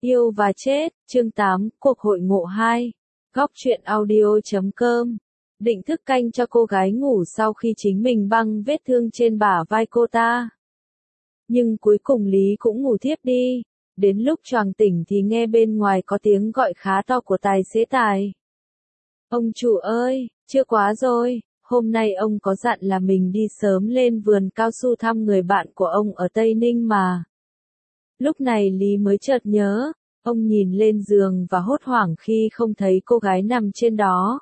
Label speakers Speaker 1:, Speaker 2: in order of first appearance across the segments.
Speaker 1: Yêu và chết, chương 8, cuộc hội ngộ 2. Góc truyện audio.com. Định thức canh cho cô gái ngủ sau khi chính mình băng vết thương trên bả vai cô ta. Nhưng cuối cùng Lý cũng ngủ thiếp đi. Đến lúc choàng tỉnh thì nghe bên ngoài có tiếng gọi khá to của tài xế Tài. Ông chủ ơi, chưa quá rồi, hôm nay ông có dặn là mình đi sớm lên vườn cao su thăm người bạn của ông ở Tây Ninh mà. Lúc này Lý mới chợt nhớ, ông nhìn lên giường và hốt hoảng khi không thấy cô gái nằm trên đó.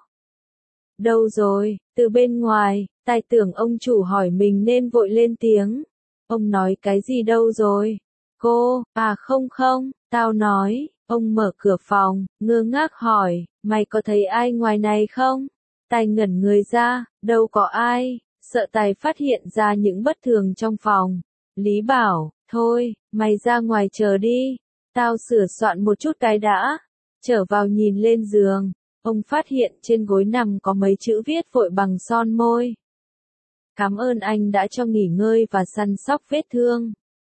Speaker 1: Đâu rồi, từ bên ngoài, Tài tưởng ông chủ hỏi mình nên vội lên tiếng. Ông nói cái gì đâu rồi? Cô, không, tao nói, ông mở cửa phòng, ngơ ngác hỏi, mày có thấy ai ngoài này không? Tài ngẩn người ra, đâu có ai, sợ Tài phát hiện ra những bất thường trong phòng. Lý bảo, thôi, mày ra ngoài chờ đi, tao sửa soạn một chút cái đã. Trở vào nhìn lên giường, ông phát hiện trên gối nằm có mấy chữ viết vội bằng son môi. Cảm ơn anh đã cho nghỉ ngơi và săn sóc vết thương.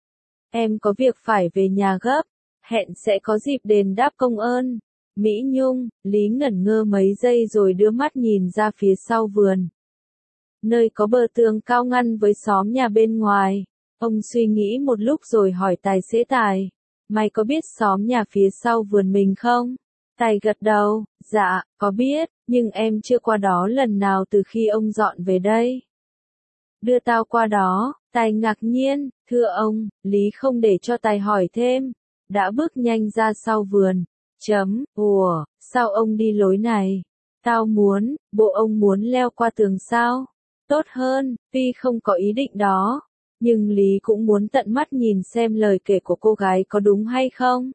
Speaker 1: Em có việc phải về nhà gấp, hẹn sẽ có dịp đền đáp công ơn. Mỹ Nhung. Lý ngẩn ngơ mấy giây rồi đưa mắt nhìn ra phía sau vườn. Nơi có bờ tường cao ngăn với xóm nhà bên ngoài. Ông suy nghĩ một lúc rồi hỏi tài xế Tài. Mày có biết xóm nhà phía sau vườn mình không? Tài gật đầu, dạ, có biết, nhưng em chưa qua đó lần nào từ khi ông dọn về đây. Đưa tao qua đó, Tài ngạc nhiên, thưa ông, Lý không để cho Tài hỏi thêm. Đã bước nhanh ra sau vườn. Ủa, sao ông đi lối này? Tao muốn, bộ ông muốn leo qua tường sao? Tốt hơn, tuy không có ý định đó. Nhưng Lý cũng muốn tận mắt nhìn xem lời kể của cô gái có đúng hay không.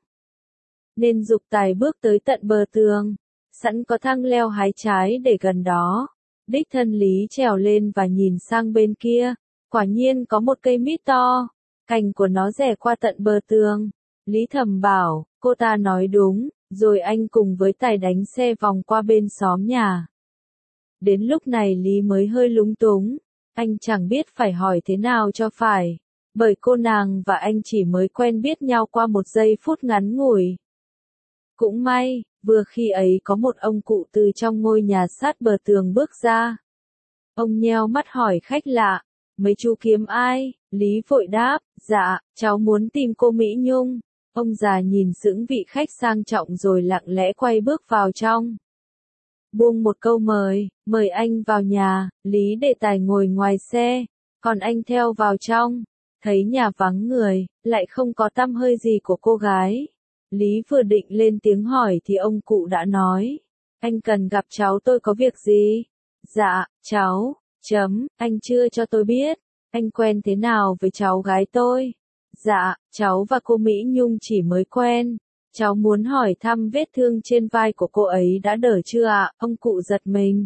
Speaker 1: Nên giục Tài bước tới tận bờ tường. Sẵn có thang leo hái trái để gần đó. Đích thân Lý trèo lên và nhìn sang bên kia. Quả nhiên có một cây mít to. Cành của nó rẽ qua tận bờ tường. Lý thầm bảo, cô ta nói đúng, rồi anh cùng với Tài đánh xe vòng qua bên xóm nhà. Đến lúc này Lý mới hơi lúng túng. Anh chẳng biết phải hỏi thế nào cho phải. Bởi cô nàng và anh chỉ mới quen biết nhau qua một giây phút ngắn ngủi. Cũng may, vừa khi ấy có một ông cụ từ trong ngôi nhà sát bờ tường bước ra. Ông nheo mắt hỏi khách lạ, mấy chú kiếm ai? Lý vội đáp, dạ, cháu muốn tìm cô Mỹ Nhung. Ông già nhìn sững vị khách sang trọng rồi lặng lẽ quay bước vào trong. Buông một câu mời anh vào nhà, Lý để Tài ngồi ngoài xe, còn anh theo vào trong. Thấy nhà vắng người, lại không có tăm hơi gì của cô gái. Lý vừa định lên tiếng hỏi thì ông cụ đã nói. Anh cần gặp cháu tôi có việc gì? Dạ, cháu, anh chưa cho tôi biết. Anh quen thế nào với cháu gái tôi? Dạ, cháu và cô Mỹ Nhung chỉ mới quen. Cháu muốn hỏi thăm vết thương trên vai của cô ấy đã đỡ chưa ạ? Ông cụ giật mình.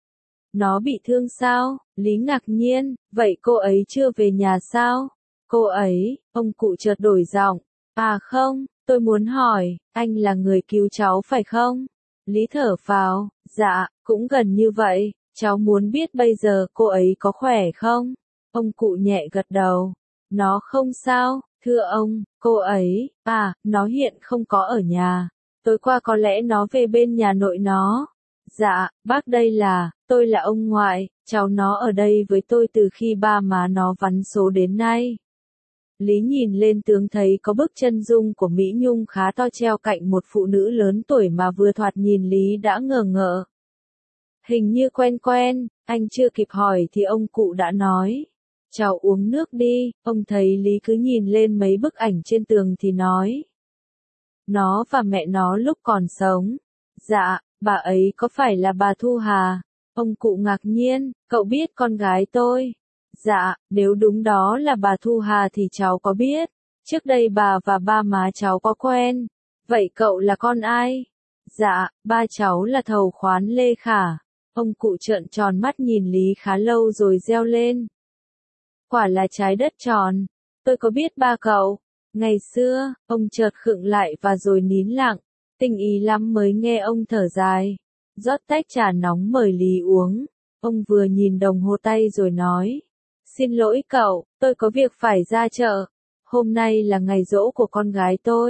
Speaker 1: Nó bị thương sao? Lý ngạc nhiên, vậy cô ấy chưa về nhà sao? Cô ấy, ông cụ chợt đổi giọng. Không, tôi muốn hỏi, anh là người cứu cháu phải không? Lý thở phào, dạ, cũng gần như vậy, cháu muốn biết bây giờ cô ấy có khỏe không? Ông cụ nhẹ gật đầu. Nó không sao, thưa ông, cô ấy, nó hiện không có ở nhà. Tối qua có lẽ nó về bên nhà nội nó. Dạ, bác đây là, tôi là ông ngoại, cháu nó ở đây với tôi từ khi ba má nó vắn số đến nay. Lý nhìn lên tường thấy có bức chân dung của Mỹ Nhung khá to treo cạnh một phụ nữ lớn tuổi mà vừa thoạt nhìn Lý đã ngờ ngợ. Hình như quen, anh chưa kịp hỏi thì ông cụ đã nói. Cháu uống nước đi, ông thấy Lý cứ nhìn lên mấy bức ảnh trên tường thì nói. Nó và mẹ nó lúc còn sống. Dạ, bà ấy có phải là bà Thu Hà? Ông cụ ngạc nhiên, cậu biết con gái tôi. Dạ, nếu đúng đó là bà Thu Hà thì cháu có biết. Trước đây bà và ba má cháu có quen. Vậy cậu là con ai? Dạ, ba cháu là thầu khoán Lê Khả. Ông cụ trợn tròn mắt nhìn Lý khá lâu rồi reo lên. Quả là trái đất tròn. Tôi có biết ba cậu. Ngày xưa, ông chợt khựng lại và rồi nín lặng. Tinh ý lắm mới nghe ông thở dài. Rót tách trà nóng mời Lý uống. Ông vừa nhìn đồng hồ tay rồi nói. Xin lỗi cậu, tôi có việc phải ra chợ. Hôm nay là ngày giỗ của con gái tôi.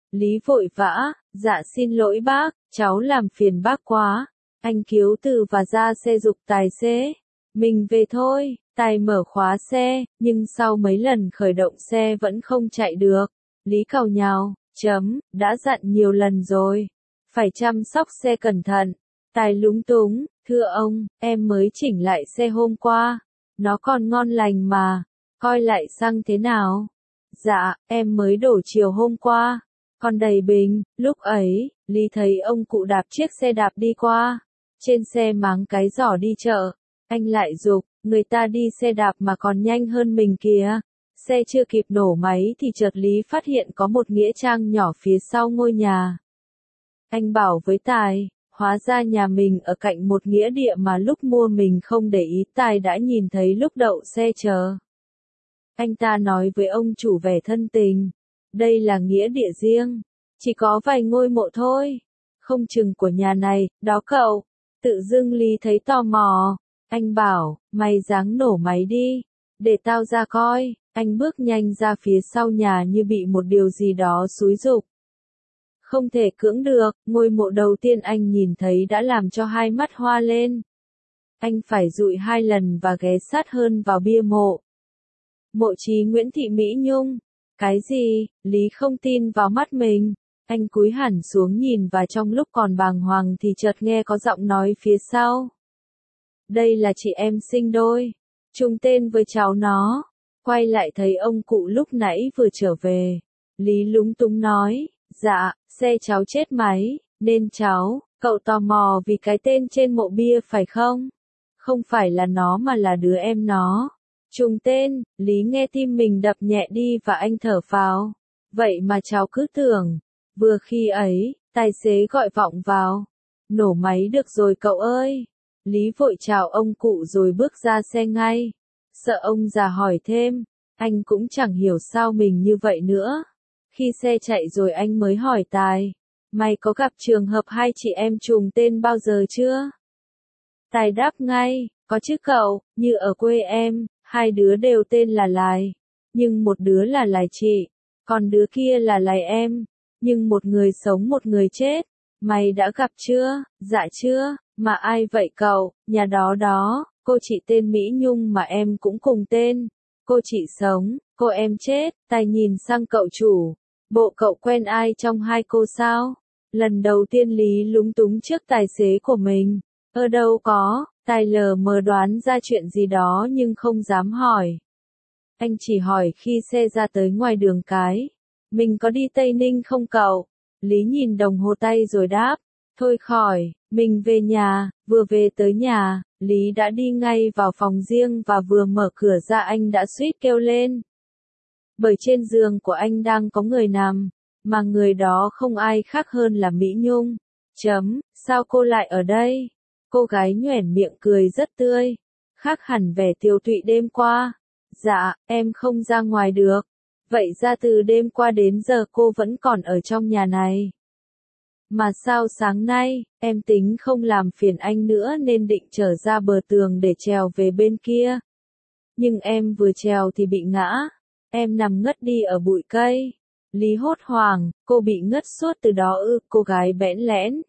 Speaker 1: Lý vội vã, dạ xin lỗi bác, cháu làm phiền bác quá. Anh cáo từ và ra xe giục tài xế. Mình về thôi, tài mở khóa xe, nhưng sau mấy lần khởi động xe vẫn không chạy được. Lý càu nhàu, đã dặn nhiều lần rồi. Phải chăm sóc xe cẩn thận. Tài lúng túng, thưa ông, em mới chỉnh lại xe hôm qua. Nó còn ngon lành mà. Coi lại xăng thế nào? Dạ, em mới đổ chiều hôm qua. Còn đầy bình, lúc ấy, Lý thấy ông cụ đạp chiếc xe đạp đi qua. Trên xe máng cái giỏ đi chợ. Anh lại giục, người ta đi xe đạp mà còn nhanh hơn mình kìa. Xe chưa kịp nổ máy thì chợt Lý phát hiện có một nghĩa trang nhỏ phía sau ngôi nhà. Anh bảo với Tài, hóa ra nhà mình ở cạnh một nghĩa địa mà lúc mua mình không để ý, Tài đã nhìn thấy lúc đậu xe chờ. Anh ta nói với ông chủ vẻ thân tình, đây là nghĩa địa riêng, chỉ có vài ngôi mộ thôi, không chừng của nhà này, đó cậu. Tự dưng Lý thấy tò mò, anh bảo, mày ráng nổ máy đi, để tao ra coi. Anh bước nhanh ra phía sau nhà như bị một điều gì đó xúi giục. Không thể cưỡng được, ngôi mộ đầu tiên anh nhìn thấy đã làm cho hai mắt hoa lên. Anh phải dụi 2 lần và ghé sát hơn vào bia mộ. Mộ chí Nguyễn Thị Mỹ Nhung. Cái gì? Lý không tin vào mắt mình. Anh cúi hẳn xuống nhìn và trong lúc còn bàng hoàng thì chợt nghe có giọng nói phía sau. Đây là chị em sinh đôi. Chung tên với cháu nó. Quay lại thấy ông cụ lúc nãy vừa trở về. Lý lúng túng nói, dạ, xe cháu chết máy, nên cháu, cậu tò mò vì cái tên trên mộ bia phải không? Không phải là nó mà là đứa em nó. Trùng tên, Lý nghe tim mình đập nhẹ đi và anh thở phào. Vậy mà cháu cứ tưởng. Vừa khi ấy, tài xế gọi vọng vào. Nổ máy được rồi cậu ơi. Lý vội chào ông cụ rồi bước ra xe ngay. Sợ ông già hỏi thêm, anh cũng chẳng hiểu sao mình như vậy nữa. Khi xe chạy rồi anh mới hỏi Tài, mày có gặp trường hợp hai chị em trùng tên bao giờ chưa? Tài đáp ngay, có chứ cậu, như ở quê em, hai đứa đều tên là Lài, nhưng một đứa là Lài chị, còn đứa kia là Lài em, nhưng một người sống một người chết. Mày đã gặp chưa? Dạ chưa, mà ai vậy cậu? Nhà đó đó, cô chị tên Mỹ Nhung mà em cũng cùng tên. Cô chị sống, cô em chết. Tài nhìn sang cậu chủ. Bộ cậu quen ai trong hai cô sao? Lần đầu tiên Lý lúng túng trước tài xế của mình. Đâu có, Tài lờ mờ đoán ra chuyện gì đó nhưng không dám hỏi. Anh chỉ hỏi khi xe ra tới ngoài đường cái. Mình có đi Tây Ninh không cậu? Lý nhìn đồng hồ tay rồi đáp. Thôi khỏi, mình về nhà. Vừa về tới nhà, Lý đã đi ngay vào phòng riêng và vừa mở cửa ra anh đã suýt kêu lên. Bởi trên giường của anh đang có người nằm, mà người đó không ai khác hơn là Mỹ Nhung. Sao cô lại ở đây? Cô gái nhoẻn miệng cười rất tươi, khác hẳn vẻ tiều tụy đêm qua. Dạ, em không ra ngoài được. Vậy ra từ đêm qua đến giờ cô vẫn còn ở trong nhà này. Mà sao sáng nay, em tính không làm phiền anh nữa nên định trở ra bờ tường để trèo về bên kia. Nhưng em vừa trèo thì bị ngã. Em nằm ngất đi ở bụi cây. Lý hốt hoảng, cô bị ngất suốt từ đó ư? Cô gái bẽn lẽn.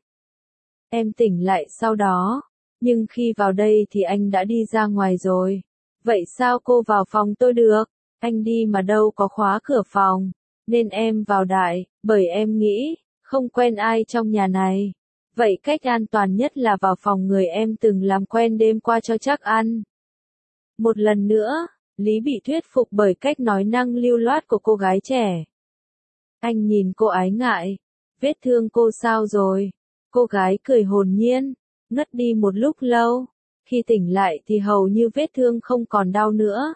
Speaker 1: Em tỉnh lại sau đó. Nhưng khi vào đây thì anh đã đi ra ngoài rồi. Vậy sao cô vào phòng tôi được? Anh đi mà đâu có khóa cửa phòng. Nên em vào đại, bởi em nghĩ, không quen ai trong nhà này. Vậy cách an toàn nhất là vào phòng người em từng làm quen đêm qua cho chắc ăn. Một lần nữa, Lý bị thuyết phục bởi cách nói năng lưu loát của cô gái trẻ. Anh nhìn cô ái ngại. Vết thương cô sao rồi? Cô gái cười hồn nhiên, ngất đi một lúc lâu. Khi tỉnh lại thì hầu như vết thương không còn đau nữa.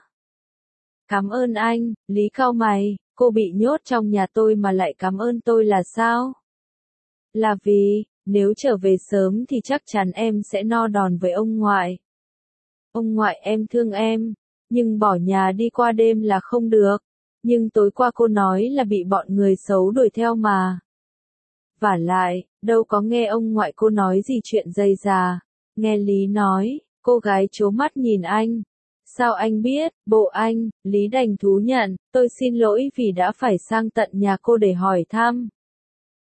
Speaker 1: Cảm ơn anh, Lý cau mày, cô bị nhốt trong nhà tôi mà lại cảm ơn tôi là sao? Là vì, nếu trở về sớm thì chắc chắn em sẽ no đòn với ông ngoại. Ông ngoại em thương em, nhưng bỏ nhà đi qua đêm là không được. Nhưng tối qua cô nói là bị bọn người xấu đuổi theo mà. Vả lại, đâu có nghe ông ngoại cô nói gì chuyện dây già. Nghe Lý nói, cô gái trố mắt nhìn anh. Sao anh biết? Bộ anh, Lý đành thú nhận, tôi xin lỗi vì đã phải sang tận nhà cô để hỏi thăm.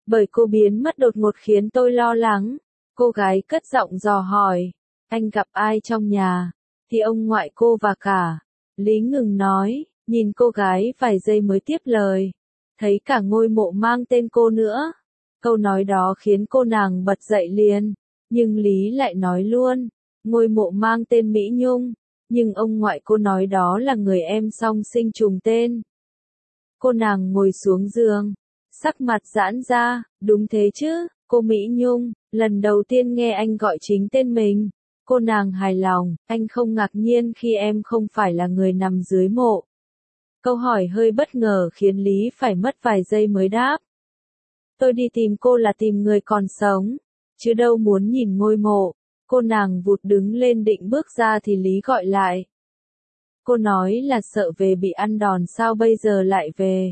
Speaker 1: Bởi cô biến mất đột ngột khiến tôi lo lắng. Cô gái cất giọng dò hỏi, anh gặp ai trong nhà? Thì ông ngoại cô và cả. Lý ngừng nói, nhìn cô gái vài giây mới tiếp lời. Thấy cả ngôi mộ mang tên cô nữa. Câu nói đó khiến cô nàng bật dậy liền. Nhưng Lý lại nói luôn, ngôi mộ mang tên Mỹ Nhung. Nhưng ông ngoại cô nói đó là người em song sinh trùng tên. Cô nàng ngồi xuống giường, sắc mặt giãn ra, đúng thế chứ, cô Mỹ Nhung, lần đầu tiên nghe anh gọi chính tên mình. Cô nàng hài lòng, anh không ngạc nhiên khi em không phải là người nằm dưới mộ. Câu hỏi hơi bất ngờ khiến Lý phải mất vài giây mới đáp. Tôi đi tìm cô là tìm người còn sống, chứ đâu muốn nhìn ngôi mộ. Cô nàng vụt đứng lên định bước ra thì Lý gọi lại. Cô nói là sợ về bị ăn đòn sao bây giờ lại về.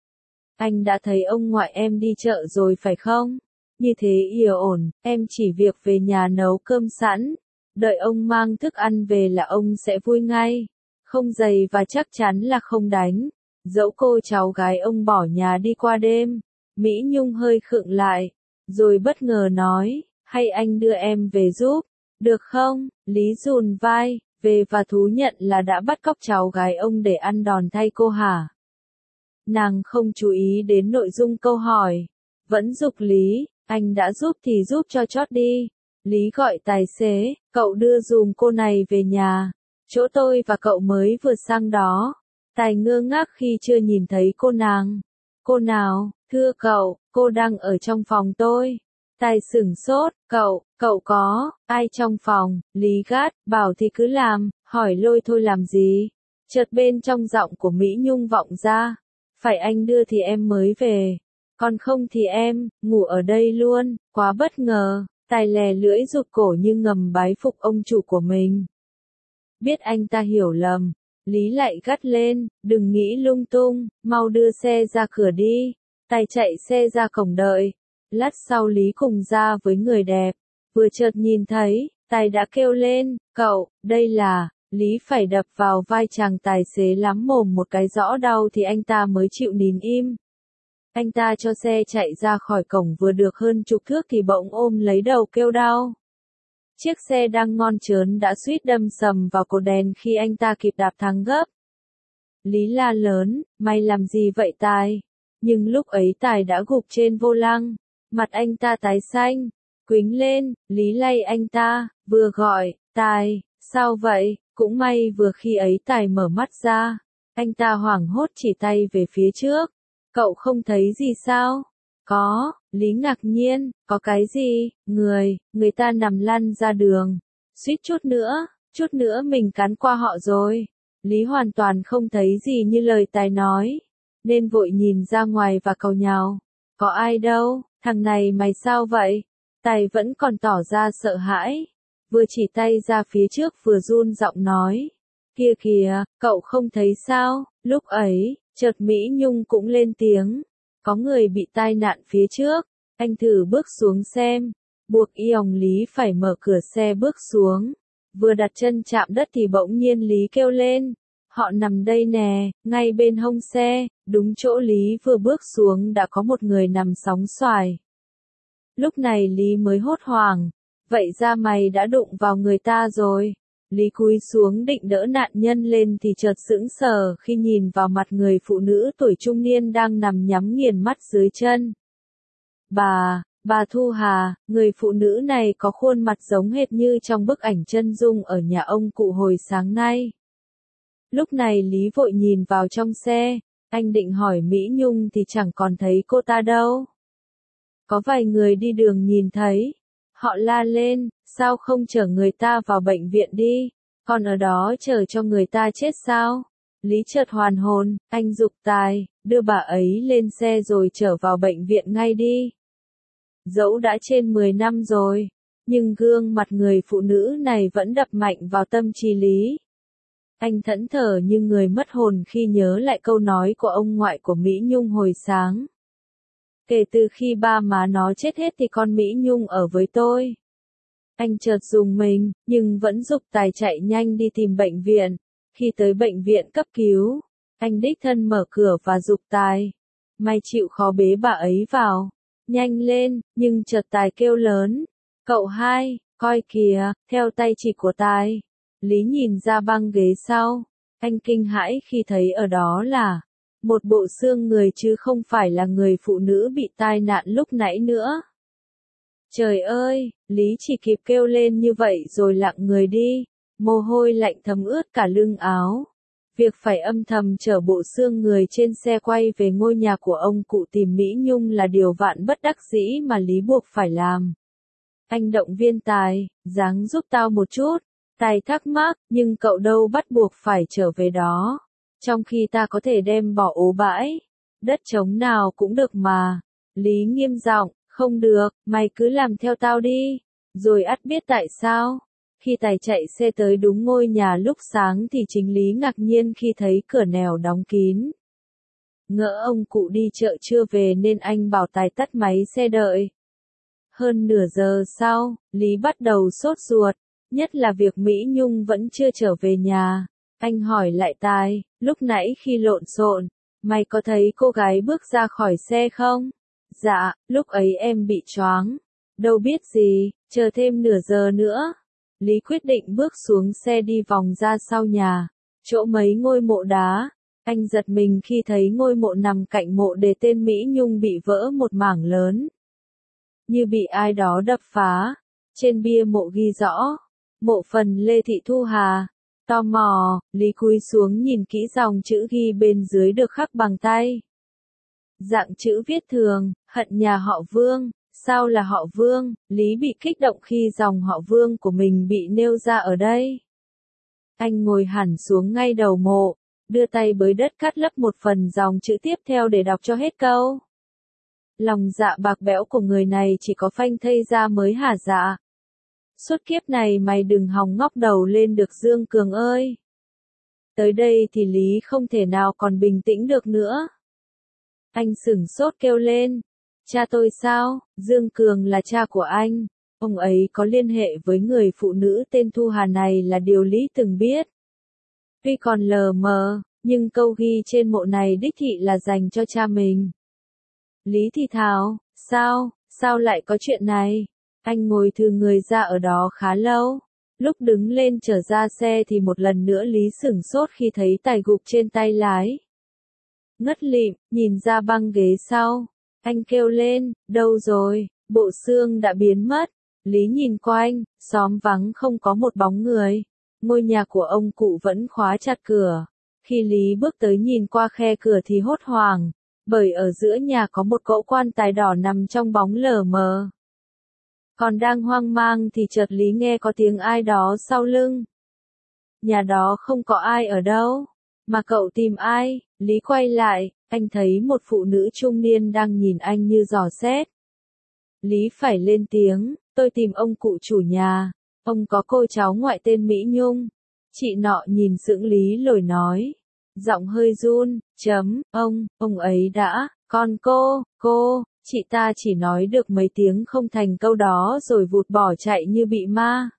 Speaker 1: Anh đã thấy ông ngoại em đi chợ rồi phải không? Như thế yên ổn, em chỉ việc về nhà nấu cơm sẵn. Đợi ông mang thức ăn về là ông sẽ vui ngay. Không giày và chắc chắn là không đánh. Dẫu cô cháu gái ông bỏ nhà đi qua đêm. Mỹ Nhung hơi khựng lại. Rồi bất ngờ nói, hay anh đưa em về giúp. Được không? Lý dùn vai, về và thú nhận là đã bắt cóc cháu gái ông để ăn đòn thay cô hả? Nàng không chú ý đến nội dung câu hỏi. Vẫn giục Lý, anh đã giúp thì giúp cho chót đi. Lý gọi tài xế, cậu đưa dùm cô này về nhà. Chỗ tôi và cậu mới vừa sang đó. Tài ngơ ngác khi chưa nhìn thấy cô nàng. Cô nào, thưa cậu, cô đang ở trong phòng tôi. Tài sửng sốt, cậu có, ai trong phòng? Lý gắt, bảo thì cứ làm, hỏi lôi thôi làm gì? Chợt bên trong giọng của Mỹ Nhung vọng ra. Phải anh đưa thì em mới về. Còn không thì em, ngủ ở đây luôn, quá bất ngờ. Tài lè lưỡi rụt cổ như ngầm bái phục ông chủ của mình. Biết anh ta hiểu lầm. Lý lại gắt lên, đừng nghĩ lung tung, mau đưa xe ra cửa đi. Tài chạy xe ra cổng đợi. Lát sau Lý cùng ra với người đẹp. Vừa chợt nhìn thấy, Tài đã kêu lên, cậu, đây là, Lý phải đập vào vai chàng tài xế lắm mồm một cái rõ đau thì anh ta mới chịu nín im. Anh ta cho xe chạy ra khỏi cổng vừa được hơn chục thước thì bỗng ôm lấy đầu kêu đau. Chiếc xe đang ngon trớn đã suýt đâm sầm vào cột đèn khi anh ta kịp đạp thắng gấp. Lý la lớn, mày làm gì vậy Tài? Nhưng lúc ấy Tài đã gục trên vô lăng, mặt anh ta tái xanh, quĩnh lên, Lý lay anh ta, vừa gọi, Tài, sao vậy? Cũng may vừa khi ấy Tài mở mắt ra, anh ta hoảng hốt chỉ tay về phía trước. Cậu không thấy gì sao? Có, Lý ngạc nhiên, có cái gì? Người ta nằm lăn ra đường. Suýt chút nữa mình cán qua họ rồi. Lý hoàn toàn không thấy gì như lời Tài nói, nên vội nhìn ra ngoài và cầu nhào. Có ai đâu, thằng này mày sao vậy? Tài vẫn còn tỏ ra sợ hãi. Vừa chỉ tay ra phía trước vừa run giọng nói. Kia kìa, cậu không thấy sao? Lúc ấy, chợt Mỹ Nhung cũng lên tiếng. Có người bị tai nạn phía trước, anh thử bước xuống xem. Buộc Yong Lý phải mở cửa xe bước xuống. Vừa đặt chân chạm đất thì bỗng nhiên Lý kêu lên. Họ nằm đây nè, ngay bên hông xe, đúng chỗ Lý vừa bước xuống đã có một người nằm sóng xoài. Lúc này Lý mới hốt hoảng. Vậy ra mày đã đụng vào người ta rồi. Lý cúi xuống định đỡ nạn nhân lên thì chợt sững sờ khi nhìn vào mặt người phụ nữ tuổi trung niên đang nằm nhắm nghiền mắt dưới chân. Bà Thu Hà, người phụ nữ này có khuôn mặt giống hệt như trong bức ảnh chân dung ở nhà ông cụ hồi sáng nay. Lúc này Lý vội nhìn vào trong xe, anh định hỏi Mỹ Nhung thì chẳng còn thấy cô ta đâu. Có vài người đi đường nhìn thấy. Họ la lên, sao không chở người ta vào bệnh viện đi, còn ở đó chờ cho người ta chết sao? Lý chợt hoàn hồn, anh giục Tài, đưa bà ấy lên xe rồi chở vào bệnh viện ngay đi. Dẫu đã trên 10 năm rồi, nhưng gương mặt người phụ nữ này vẫn đập mạnh vào tâm trí Lý. Anh thẫn thờ như người mất hồn khi nhớ lại câu nói của ông ngoại của Mỹ Nhung hồi sáng. Kể từ khi ba má nó chết hết thì con Mỹ Nhung ở với tôi. Anh chợt rùng mình, nhưng vẫn giục Tài chạy nhanh đi tìm bệnh viện. Khi tới bệnh viện cấp cứu, anh đích thân mở cửa và giục Tài. Mày chịu khó bế bà ấy vào. nhanh lên, nhưng chợt Tài kêu lớn. Cậu hai, coi kìa, theo tay chỉ của Tài. Lý nhìn ra băng ghế sau. Anh kinh hãi khi thấy ở đó là một bộ xương người chứ không phải là người phụ nữ bị tai nạn lúc nãy nữa. Trời ơi, Lý chỉ kịp kêu lên như vậy rồi lặng người đi, mồ hôi lạnh thấm ướt cả lưng áo. Việc phải âm thầm chở bộ xương người trên xe quay về ngôi nhà của ông cụ tìm Mỹ Nhung là điều vạn bất đắc dĩ mà Lý buộc phải làm. Anh động viên Tài, ráng giúp tao một chút. Tài thắc mắc, nhưng cậu đâu bắt buộc phải trở về đó. Trong khi ta có thể đem bỏ ố bãi. Đất trống nào cũng được mà. Lý nghiêm giọng, không được, mày cứ làm theo tao đi. Rồi ắt biết tại sao. Khi Tài chạy xe tới đúng ngôi nhà lúc sáng thì chính Lý ngạc nhiên khi thấy cửa nẻo đóng kín. Ngỡ ông cụ đi chợ chưa về nên anh bảo Tài tắt máy xe đợi. Hơn nửa giờ sau, Lý bắt đầu sốt ruột, nhất là việc Mỹ Nhung vẫn chưa trở về nhà. Anh hỏi lại Tài, lúc nãy khi lộn xộn, mày có thấy cô gái bước ra khỏi xe không? Dạ, lúc ấy em bị choáng. Đâu biết gì, chờ thêm nửa giờ nữa. Lý quyết định bước xuống xe đi vòng ra sau nhà, chỗ mấy ngôi mộ đá. Anh giật mình khi thấy ngôi mộ nằm cạnh mộ để tên Mỹ Nhung bị vỡ một mảng lớn. Như bị ai đó đập phá. Trên bia mộ ghi rõ, mộ phần Lê Thị Thu Hà. Tò mò, Lý cúi xuống nhìn kỹ dòng chữ ghi bên dưới được khắc bằng tay. Dạng chữ viết thường, hận nhà họ Vương. Sao là họ Vương? Lý bị kích động khi dòng họ Vương của mình bị nêu ra ở đây. Anh ngồi hẳn xuống ngay đầu mộ, đưa tay bới đất cắt lấp một phần dòng chữ tiếp theo để đọc cho hết câu. Lòng dạ bạc bẽo của người này chỉ có phanh thây ra mới hả dạ. Suốt kiếp này mày đừng hòng ngóc đầu lên được Dương Cường ơi. Tới đây thì Lý không thể nào còn bình tĩnh được nữa. Anh sửng sốt kêu lên. Cha tôi sao? Dương Cường là cha của anh. Ông ấy có liên hệ với người phụ nữ tên Thu Hà này là điều Lý từng biết. Tuy còn lờ mờ, nhưng câu ghi trên mộ này đích thị là dành cho cha mình. Lý thì thào, sao lại có chuyện này? Anh ngồi thừ người ra ở đó khá lâu. Lúc đứng lên trở ra xe thì một lần nữa Lý sửng sốt khi thấy Tài gục trên tay lái. Ngất lịm, nhìn ra băng ghế sau. Anh kêu lên, đâu rồi, bộ xương đã biến mất. Lý nhìn quanh, xóm vắng không có một bóng người. Ngôi nhà của ông cụ vẫn khóa chặt cửa. Khi Lý bước tới nhìn qua khe cửa thì hốt hoảng, bởi ở giữa nhà có một cỗ quan tài đỏ nằm trong bóng lờ mờ. Còn đang hoang mang thì chợt Lý nghe có tiếng ai đó sau lưng. Nhà đó không có ai ở đâu. Mà cậu tìm ai? Lý quay lại, anh thấy một phụ nữ trung niên đang nhìn anh như dò xét. Lý phải lên tiếng, tôi tìm ông cụ chủ nhà. Ông có cô cháu ngoại tên Mỹ Nhung. Chị nọ nhìn sững Lý lồi nói. Giọng hơi run, ông ấy đã, con cô, chị ta chỉ nói được mấy tiếng không thành câu đó rồi vụt bỏ chạy như bị ma.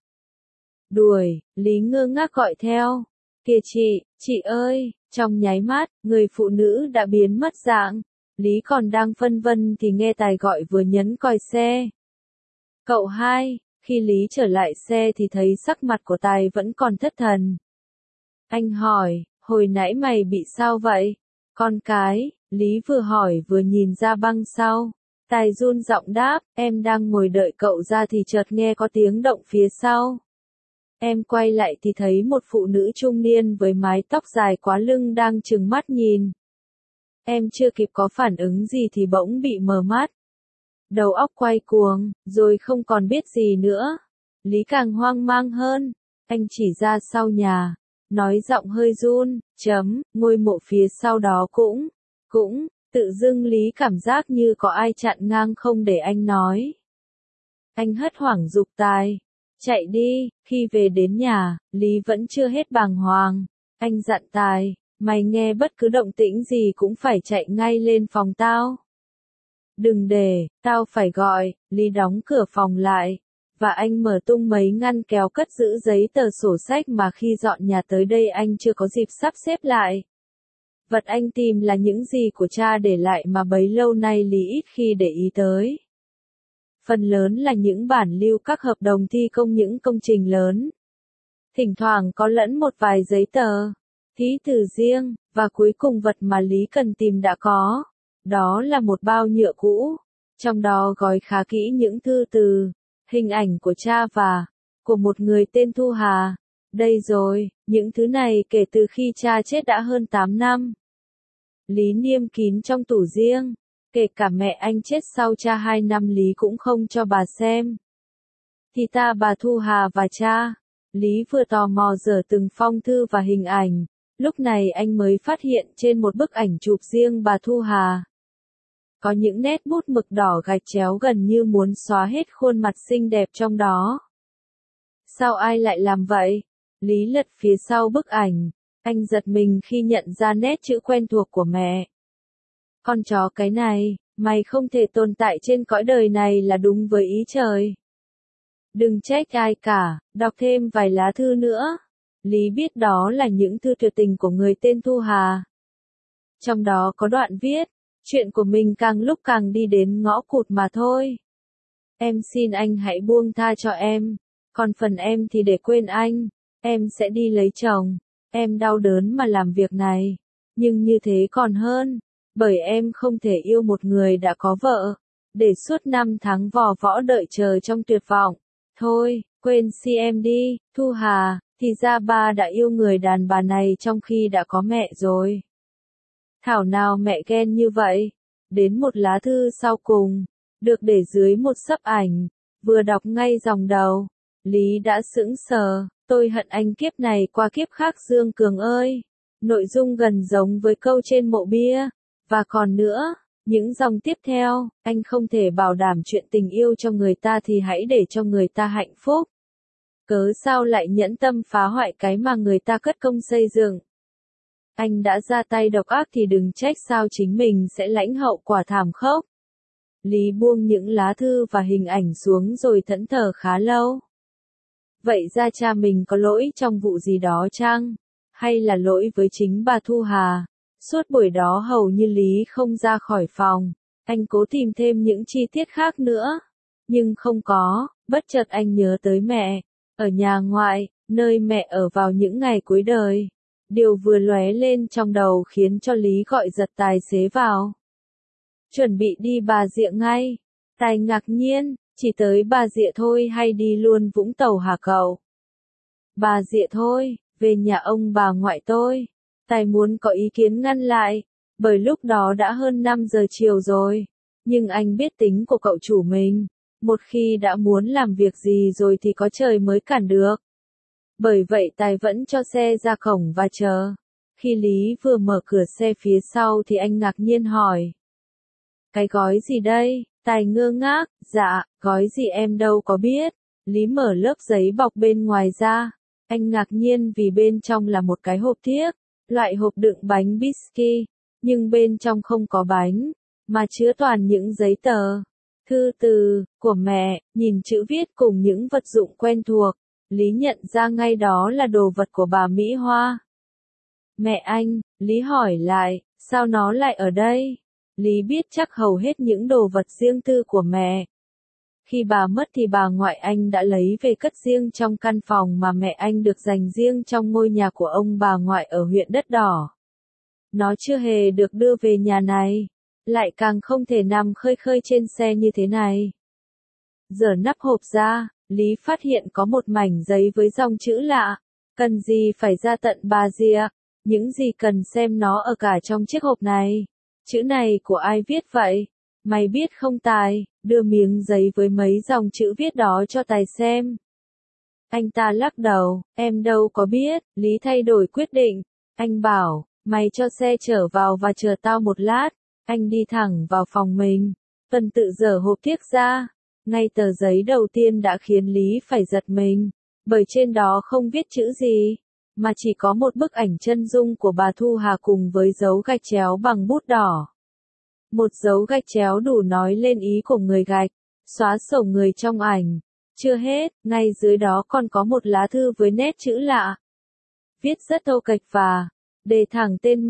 Speaker 1: Đuổi, Lý ngơ ngác gọi theo. Kìa chị ơi, trong nháy mắt, người phụ nữ đã biến mất dạng. Lý còn đang phân vân thì nghe Tài gọi vừa nhấn còi xe. Cậu hai, khi Lý trở lại xe thì thấy sắc mặt của Tài vẫn còn thất thần. Anh hỏi, hồi nãy mày bị sao vậy? Con cái, Lý vừa hỏi vừa nhìn ra băng sau. Tài run giọng đáp, em đang ngồi đợi cậu ra thì chợt nghe có tiếng động phía sau. Em quay lại thì thấy một phụ nữ trung niên với mái tóc dài quá lưng đang trừng mắt nhìn. Em chưa kịp có phản ứng gì thì bỗng bị mờ mắt. Đầu óc quay cuồng, rồi không còn biết gì nữa. Lý càng hoang mang hơn. Anh chỉ ra sau nhà, nói giọng hơi run, ngôi mộ phía sau đó cũng, tự dưng Lý cảm giác như có ai chặn ngang không để anh nói. Anh hất hoảng giục Tài. Chạy đi, khi về đến nhà, Lý vẫn chưa hết bàng hoàng. Anh dặn Tài, mày nghe bất cứ động tĩnh gì cũng phải chạy ngay lên phòng tao. Đừng để, tao phải gọi, Lý đóng cửa phòng lại. Và anh mở tung mấy ngăn kéo cất giữ giấy tờ sổ sách mà khi dọn nhà tới đây anh chưa có dịp sắp xếp lại. Vật anh tìm là những gì của cha để lại mà bấy lâu nay Lý ít khi để ý tới. Phần lớn là những bản lưu các hợp đồng thi công những công trình lớn. Thỉnh thoảng có lẫn một vài giấy tờ, thí từ riêng, và cuối cùng vật mà Lý cần tìm đã có. Đó là một bao nhựa cũ, trong đó gói khá kỹ những thư từ, hình ảnh của cha và của một người tên Thu Hà. Đây rồi, những thứ này kể từ khi cha chết đã hơn 8 năm. Lý niêm kín trong tủ riêng, kể cả mẹ anh chết sau cha 2 năm Lý cũng không cho bà xem. Thì ta bà Thu Hà và cha, Lý vừa tò mò dở từng phong thư và hình ảnh, lúc này anh mới phát hiện trên một bức ảnh chụp riêng bà Thu Hà. Có những nét bút mực đỏ gạch chéo gần như muốn xóa hết khuôn mặt xinh đẹp trong đó. Sao ai lại làm vậy? Lý lật phía sau bức ảnh, anh giật mình khi nhận ra nét chữ quen thuộc của mẹ. Con chó cái này, mày không thể tồn tại trên cõi đời này là đúng với ý trời. Đừng trách ai cả, đọc thêm vài lá thư nữa. Lý biết đó là những thư tuyệt tình của người tên Thu Hà. Trong đó có đoạn viết, chuyện của mình càng lúc càng đi đến ngõ cụt mà thôi. Em xin anh hãy buông tha cho em, còn phần em thì để quên anh, em sẽ đi lấy chồng, em đau đớn mà làm việc này, nhưng như thế còn hơn, bởi em không thể yêu một người đã có vợ, để suốt 5 tháng vò võ đợi chờ trong tuyệt vọng. Thôi, quên si em đi, Thu Hà, thì ra ba đã yêu người đàn bà này trong khi đã có mẹ rồi. Thảo nào mẹ ghen như vậy. Đến một lá thư sau cùng, được để dưới một sấp ảnh, vừa đọc ngay dòng đầu, Lý đã sững sờ, tôi hận anh kiếp này qua kiếp khác Dương Cường ơi. Nội dung gần giống với câu trên mộ bia, và còn nữa, những dòng tiếp theo, anh không thể bảo đảm chuyện tình yêu cho người ta thì hãy để cho người ta hạnh phúc. Cớ sao lại nhẫn tâm phá hoại cái mà người ta cất công xây dựng. Anh đã ra tay độc ác thì đừng trách sao chính mình sẽ lãnh hậu quả thảm khốc. Lý buông những lá thư và hình ảnh xuống rồi thẫn thờ khá lâu. Vậy ra cha mình có lỗi trong vụ gì đó chăng? Hay là lỗi với chính bà Thu Hà? Suốt buổi đó hầu như Lý không ra khỏi phòng. Anh cố tìm thêm những chi tiết khác nữa. Nhưng không có, bất chợt anh nhớ tới mẹ. Ở nhà ngoại, nơi mẹ ở vào những ngày cuối đời. Điều vừa lóe lên trong đầu khiến cho Lý gọi giật tài xế vào. Chuẩn bị đi Bà Rịa ngay. Tài ngạc nhiên, chỉ tới Bà Rịa thôi hay đi luôn Vũng Tàu hả cậu? Bà Rịa thôi, về nhà ông bà ngoại tôi. Tài muốn có ý kiến ngăn lại, bởi lúc đó đã hơn 5 giờ chiều rồi. Nhưng anh biết tính của cậu chủ mình, một khi đã muốn làm việc gì rồi thì có trời mới cản được. Bởi vậy Tài vẫn cho xe ra cổng và chờ. Khi Lý vừa mở cửa xe phía sau thì anh ngạc nhiên hỏi. Cái gói gì đây? Tài ngơ ngác, dạ, gói gì em đâu có biết. Lý mở lớp giấy bọc bên ngoài ra. Anh ngạc nhiên vì bên trong là một cái hộp thiếc, loại hộp đựng bánh biscuit, nhưng bên trong không có bánh, mà chứa toàn những giấy tờ, thư từ, của mẹ, nhìn chữ viết cùng những vật dụng quen thuộc. Lý nhận ra ngay đó là đồ vật của bà Mỹ Hoa. Mẹ anh, Lý hỏi lại, sao nó lại ở đây? Lý biết chắc hầu hết những đồ vật riêng tư của mẹ. Khi bà mất thì bà ngoại anh đã lấy về cất riêng trong căn phòng mà mẹ anh được dành riêng trong ngôi nhà của ông bà ngoại ở huyện Đất Đỏ. Nó chưa hề được đưa về nhà này, lại càng không thể nằm khơi khơi trên xe như thế này. Giở nắp hộp ra, Lý phát hiện có một mảnh giấy với dòng chữ lạ. Cần gì phải ra tận Bà Rịa, những gì cần xem nó ở cả trong chiếc hộp này. Chữ này của ai viết vậy? Mày biết không Tài? Đưa miếng giấy với mấy dòng chữ viết đó cho Tài xem. Anh ta lắc đầu, em đâu có biết. Lý thay đổi quyết định. Anh bảo, mày cho xe chở vào và chờ tao một lát. Anh đi thẳng vào phòng mình. Tuần tự dở hộp thiếc ra. Ngay tờ giấy đầu tiên đã khiến Lý phải giật mình. Bởi trên đó không viết chữ gì, mà chỉ có một bức ảnh chân dung của bà Thu Hà cùng với dấu gạch chéo bằng bút đỏ. Một dấu gạch chéo đủ nói lên ý của người gạch, xóa sổ người trong ảnh. Chưa hết, ngay dưới đó còn có một lá thư với nét chữ lạ. Viết rất thô kệch và đề thẳng tên mẹ,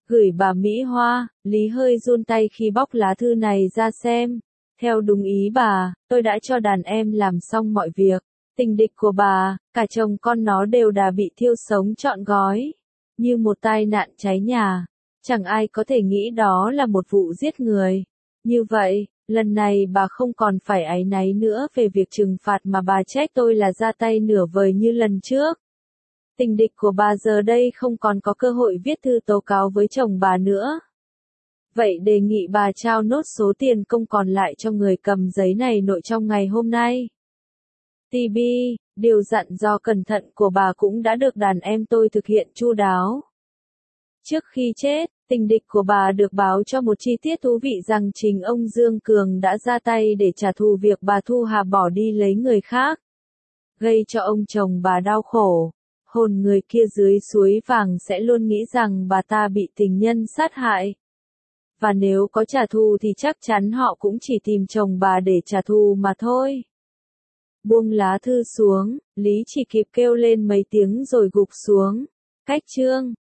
Speaker 1: Gửi bà Mỹ Hoa, Lý hơi run tay khi bóc lá thư này ra xem. Theo đúng ý bà, tôi đã cho đàn em làm xong mọi việc. Tình địch của bà, cả chồng con nó đều đã bị thiêu sống trọn gói. Như một tai nạn cháy nhà. Chẳng ai có thể nghĩ đó là một vụ giết người. Như vậy, lần này bà không còn phải áy náy nữa về việc trừng phạt mà bà trách tôi là ra tay nửa vời như lần trước. Tình địch của bà giờ đây không còn có cơ hội viết thư tố cáo với chồng bà nữa. Vậy đề nghị bà trao nốt số tiền công còn lại cho người cầm giấy này nội trong ngày hôm nay. TB, điều dặn dò cẩn thận của bà cũng đã được đàn em tôi thực hiện chu đáo. Trước khi chết, tình địch của bà được báo cho một chi tiết thú vị rằng chính ông Dương Cường đã ra tay để trả thù việc bà Thu Hà bỏ đi lấy người khác. Gây cho ông chồng bà đau khổ. Hồn người kia dưới suối vàng sẽ luôn nghĩ rằng bà ta bị tình nhân sát hại. Và nếu có trả thù thì chắc chắn họ cũng chỉ tìm chồng bà để trả thù mà thôi. Buông lá thư xuống, Lý chỉ kịp kêu lên mấy tiếng rồi gục xuống. Cách chương